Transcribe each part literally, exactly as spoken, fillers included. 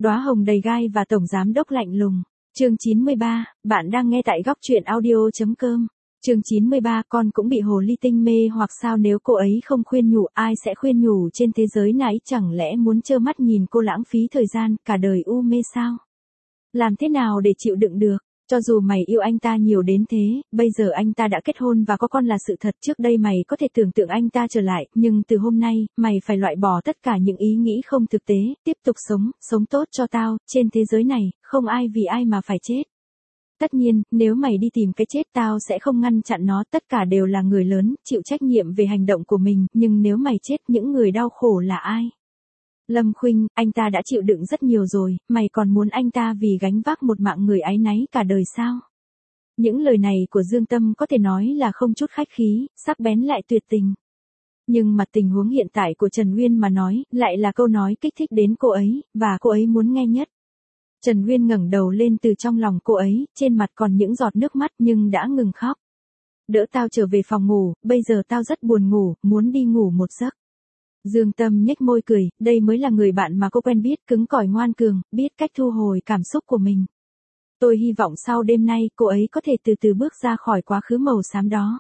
Đóa hồng đầy gai và tổng giám đốc lạnh lùng. Chương chín mươi ba, bạn đang nghe tại góc truyện audio chấm com. Chương chín mươi ba, con cũng bị hồ ly tinh mê hoặc sao, nếu cô ấy không khuyên nhủ ai sẽ khuyên nhủ trên thế giới này, chẳng lẽ muốn trơ mắt nhìn cô lãng phí thời gian, cả đời u mê sao? Làm thế nào để chịu đựng được? Cho dù mày yêu anh ta nhiều đến thế, bây giờ anh ta đã kết hôn và có con là sự thật, trước đây mày có thể tưởng tượng anh ta trở lại, nhưng từ hôm nay, mày phải loại bỏ tất cả những ý nghĩ không thực tế, tiếp tục sống, sống tốt cho tao, trên thế giới này, không ai vì ai mà phải chết. Tất nhiên, nếu mày đi tìm cái chết tao sẽ không ngăn chặn nó, tất cả đều là người lớn, chịu trách nhiệm về hành động của mình, nhưng nếu mày chết, những người đau khổ là ai? Lâm Khuynh, anh ta đã chịu đựng rất nhiều rồi, mày còn muốn anh ta vì gánh vác một mạng người áy náy cả đời sao? Những lời này của Dương Tâm có thể nói là không chút khách khí, sắc bén lại tuyệt tình. Nhưng mặt tình huống hiện tại của Trần Uyên mà nói, lại là câu nói kích thích đến cô ấy, và cô ấy muốn nghe nhất. Trần Uyên ngẩng đầu lên từ trong lòng cô ấy, trên mặt còn những giọt nước mắt nhưng đã ngừng khóc. Đỡ tao trở về phòng ngủ, bây giờ tao rất buồn ngủ, muốn đi ngủ một giấc. Dương Tâm nhếch môi cười, đây mới là người bạn mà cô quen biết, cứng cỏi ngoan cường, biết cách thu hồi cảm xúc của mình. Tôi hy vọng sau đêm nay cô ấy có thể từ từ bước ra khỏi quá khứ màu xám đó.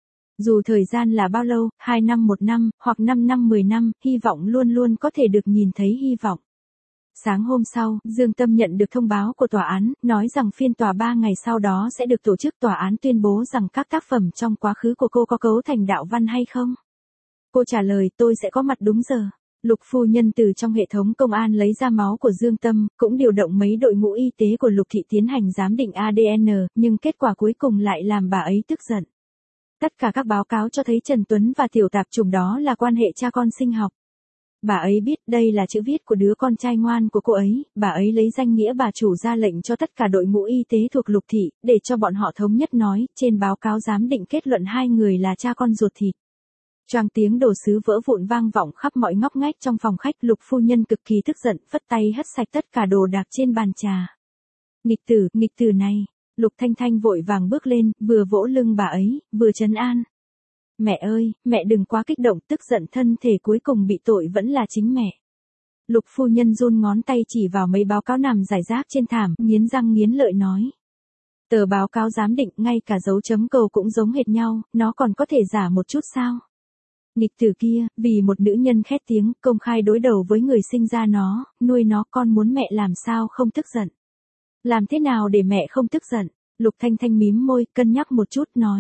Dù thời gian là bao lâu, hai năm một năm, hoặc năm năm mười năm, hy vọng luôn luôn có thể được nhìn thấy hy vọng. Sáng hôm sau, Dương Tâm nhận được thông báo của tòa án, nói rằng phiên tòa ba ngày sau đó sẽ được tổ chức. Tòa án tuyên bố rằng các tác phẩm trong quá khứ của cô có cấu thành đạo văn hay không? Cô trả lời, tôi sẽ có mặt đúng giờ. Lục phu nhân từ trong hệ thống công an lấy ra máu của Dương Tâm, cũng điều động mấy đội ngũ y tế của Lục thị tiến hành giám định a đê en, nhưng kết quả cuối cùng lại làm bà ấy tức giận. Tất cả các báo cáo cho thấy Trần Tuấn và tiểu tạp chủng đó là quan hệ cha con sinh học. Bà ấy biết đây là chữ viết của đứa con trai ngoan của cô ấy, bà ấy lấy danh nghĩa bà chủ ra lệnh cho tất cả đội ngũ y tế thuộc Lục thị, để cho bọn họ thống nhất nói, trên báo cáo giám định kết luận hai người là cha con ruột thịt. Choang tiếng đồ sứ vỡ vụn vang vọng khắp mọi ngóc ngách trong phòng khách, Lục phu nhân cực kỳ tức giận, phất tay hất sạch tất cả đồ đạc trên bàn trà. Nghịch tử, nghịch tử này, Lục Thanh Thanh vội vàng bước lên, vừa vỗ lưng bà ấy, vừa trấn an. Mẹ ơi, mẹ đừng quá kích động, tức giận thân thể cuối cùng bị tội vẫn là chính mẹ. Lục phu nhân run ngón tay chỉ vào mấy báo cáo nằm rải rác trên thảm, nghiến răng nghiến lợi nói. Tờ báo cáo giám định, ngay cả dấu chấm cầu cũng giống hệt nhau, nó còn có thể giả một chút sao? Nghịch tử kia, vì một nữ nhân khét tiếng, công khai đối đầu với người sinh ra nó, nuôi nó, con muốn mẹ làm sao không tức giận? Làm thế nào để mẹ không tức giận? Lục Thanh Thanh mím môi, cân nhắc một chút, nói.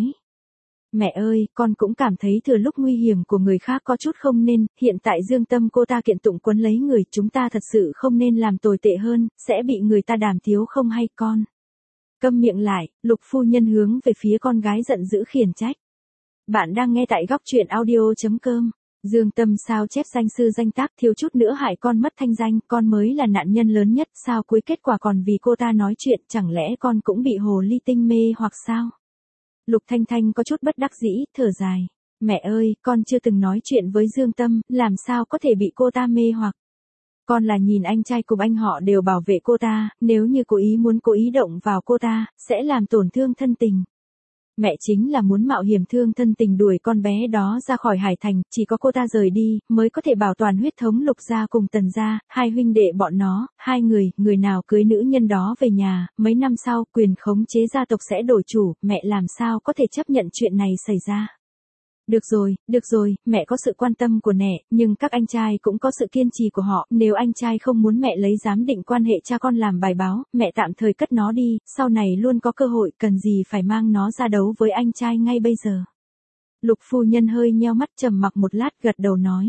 Mẹ ơi, con cũng cảm thấy thừa lúc nguy hiểm của người khác có chút không nên, hiện tại Dương Tâm cô ta kiện tụng quấn lấy người, chúng ta thật sự không nên làm tồi tệ hơn, sẽ bị người ta đàm tiếu không hay con. Câm miệng lại, Lục phu nhân hướng về phía con gái giận dữ khiển trách. Bạn đang nghe tại góc truyện audio chấm com. Dương Tâm sao chép danh sư danh tác, thiếu chút nữa hại con mất thanh danh, con mới là nạn nhân lớn nhất, sao cuối kết quả còn vì cô ta nói chuyện, chẳng lẽ con cũng bị hồ ly tinh mê hoặc sao? Lục Thanh Thanh có chút bất đắc dĩ, thở dài. Mẹ ơi, con chưa từng nói chuyện với Dương Tâm, làm sao có thể bị cô ta mê hoặc? Con là nhìn anh trai cùng anh họ đều bảo vệ cô ta, nếu như cố ý muốn cố ý động vào cô ta, sẽ làm tổn thương thân tình. Mẹ chính là muốn mạo hiểm thương thân tình đuổi con bé đó ra khỏi Hải Thành, chỉ có cô ta rời đi, mới có thể bảo toàn huyết thống Lục gia cùng Tần gia, hai huynh đệ bọn nó, hai người, người nào cưới nữ nhân đó về nhà, mấy năm sau, quyền khống chế gia tộc sẽ đổi chủ, mẹ làm sao có thể chấp nhận chuyện này xảy ra. Được rồi, được rồi, mẹ có sự quan tâm của mẹ, nhưng các anh trai cũng có sự kiên trì của họ, nếu anh trai không muốn mẹ lấy giám định quan hệ cha con làm bài báo, mẹ tạm thời cất nó đi, sau này luôn có cơ hội, cần gì phải mang nó ra đấu với anh trai ngay bây giờ. Lục phu nhân hơi nheo mắt trầm mặc một lát, gật đầu nói.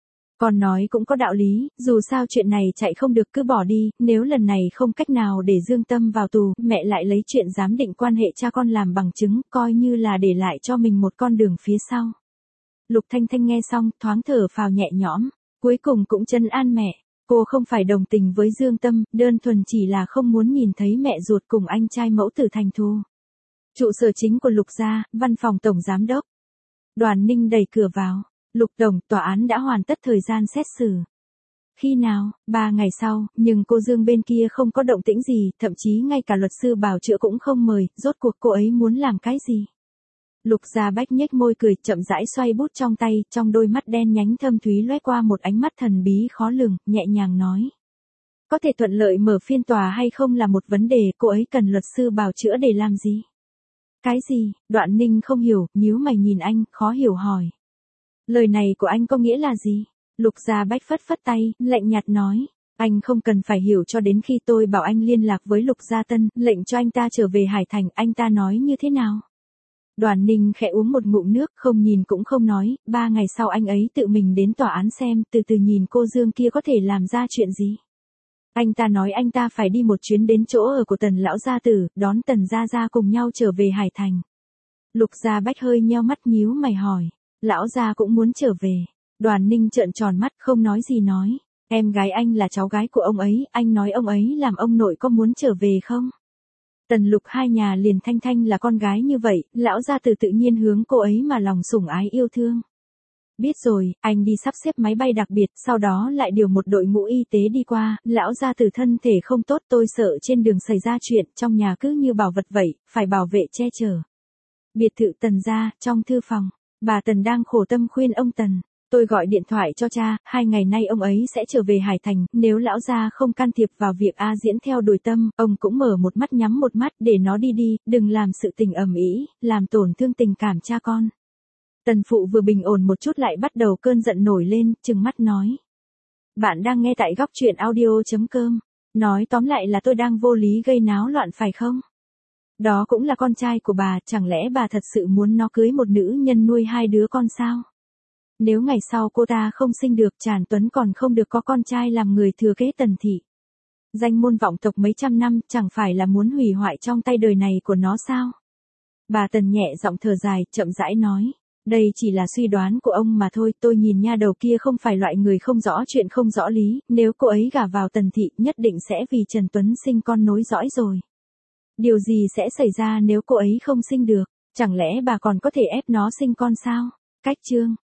Con nói cũng có đạo lý, dù sao chuyện này chạy không được cứ bỏ đi, nếu lần này không cách nào để Dương Tâm vào tù, mẹ lại lấy chuyện giám định quan hệ cha con làm bằng chứng, coi như là để lại cho mình một con đường phía sau. Lục Thanh Thanh nghe xong, thoáng thở phào nhẹ nhõm, cuối cùng cũng trấn an mẹ, cô không phải đồng tình với Dương Tâm, đơn thuần chỉ là không muốn nhìn thấy mẹ ruột cùng anh trai mẫu tử thành thù. Trụ sở chính của Lục gia, văn phòng tổng giám đốc. Đoàn Ninh đẩy cửa vào. Lục Tổng, tòa án đã hoàn tất thời gian xét xử. Khi nào? Ba ngày sau, nhưng cô Dương bên kia không có động tĩnh gì, thậm chí ngay cả luật sư bảo chữa cũng không mời, rốt cuộc cô ấy muốn làm cái gì? Lục Gia Bách nhếch môi cười, chậm rãi xoay bút trong tay, trong đôi mắt đen nhánh thâm thúy lóe qua một ánh mắt thần bí khó lường, nhẹ nhàng nói. Có thể thuận lợi mở phiên tòa hay không là một vấn đề, cô ấy cần luật sư bào chữa để làm gì? Cái gì? Đoạn Ninh không hiểu, nhíu mày nhìn anh, khó hiểu hỏi. Lời này của anh có nghĩa là gì? Lục Gia Bách phất phất tay, lạnh nhạt nói. Anh không cần phải hiểu cho đến khi tôi bảo anh liên lạc với Lục Gia Tân, lệnh cho anh ta trở về Hải Thành, anh ta nói như thế nào? Đoàn Ninh khẽ uống một ngụm nước, không nhìn cũng không nói, ba ngày sau anh ấy tự mình đến tòa án xem, từ từ nhìn cô Dương kia có thể làm ra chuyện gì. Anh ta nói anh ta phải đi một chuyến đến chỗ ở của Tần lão gia tử, đón Tần gia gia cùng nhau trở về Hải Thành. Lục Gia Bách hơi nheo mắt nhíu mày hỏi, lão gia cũng muốn trở về. Đoàn Ninh trợn tròn mắt không nói gì nói, em gái anh là cháu gái của ông ấy, anh nói ông ấy làm ông nội có muốn trở về không? Tần Lục hai nhà liền Thanh Thanh là con gái như vậy, lão gia tử tự nhiên hướng cô ấy mà lòng sủng ái yêu thương. Biết rồi, anh đi sắp xếp máy bay đặc biệt, sau đó lại điều một đội ngũ y tế đi qua, lão gia tử thân thể không tốt, tôi sợ trên đường xảy ra chuyện, trong nhà cứ như bảo vật vậy, phải bảo vệ che chở. Biệt thự Tần gia, trong thư phòng, bà Tần đang khổ tâm khuyên ông Tần. Tôi gọi điện thoại cho cha, hai ngày nay ông ấy sẽ trở về Hải Thành, nếu lão gia không can thiệp vào việc A Diễn theo đuổi Tâm, ông cũng mở một mắt nhắm một mắt để nó đi đi, đừng làm sự tình ầm ĩ, làm tổn thương tình cảm cha con. Tần phụ vừa bình ổn một chút lại bắt đầu cơn giận nổi lên, trừng mắt nói. Bạn đang nghe tại góc truyện audio.com. Nói tóm lại là tôi đang vô lý gây náo loạn phải không? Đó cũng là con trai của bà, chẳng lẽ bà thật sự muốn nó cưới một nữ nhân nuôi hai đứa con sao? Nếu ngày sau cô ta không sinh được, Tràn Tuấn còn không được có con trai làm người thừa kế Tần thị. Danh môn vọng tộc mấy trăm năm, chẳng phải là muốn hủy hoại trong tay đời này của nó sao? Bà Tần nhẹ giọng thở dài, chậm rãi nói. Đây chỉ là suy đoán của ông mà thôi, tôi nhìn nha đầu kia không phải loại người không rõ chuyện không rõ lý, nếu cô ấy gả vào Tần thị nhất định sẽ vì Trần Tuấn sinh con nối dõi rồi. Điều gì sẽ xảy ra nếu cô ấy không sinh được, chẳng lẽ bà còn có thể ép nó sinh con sao? Cách chương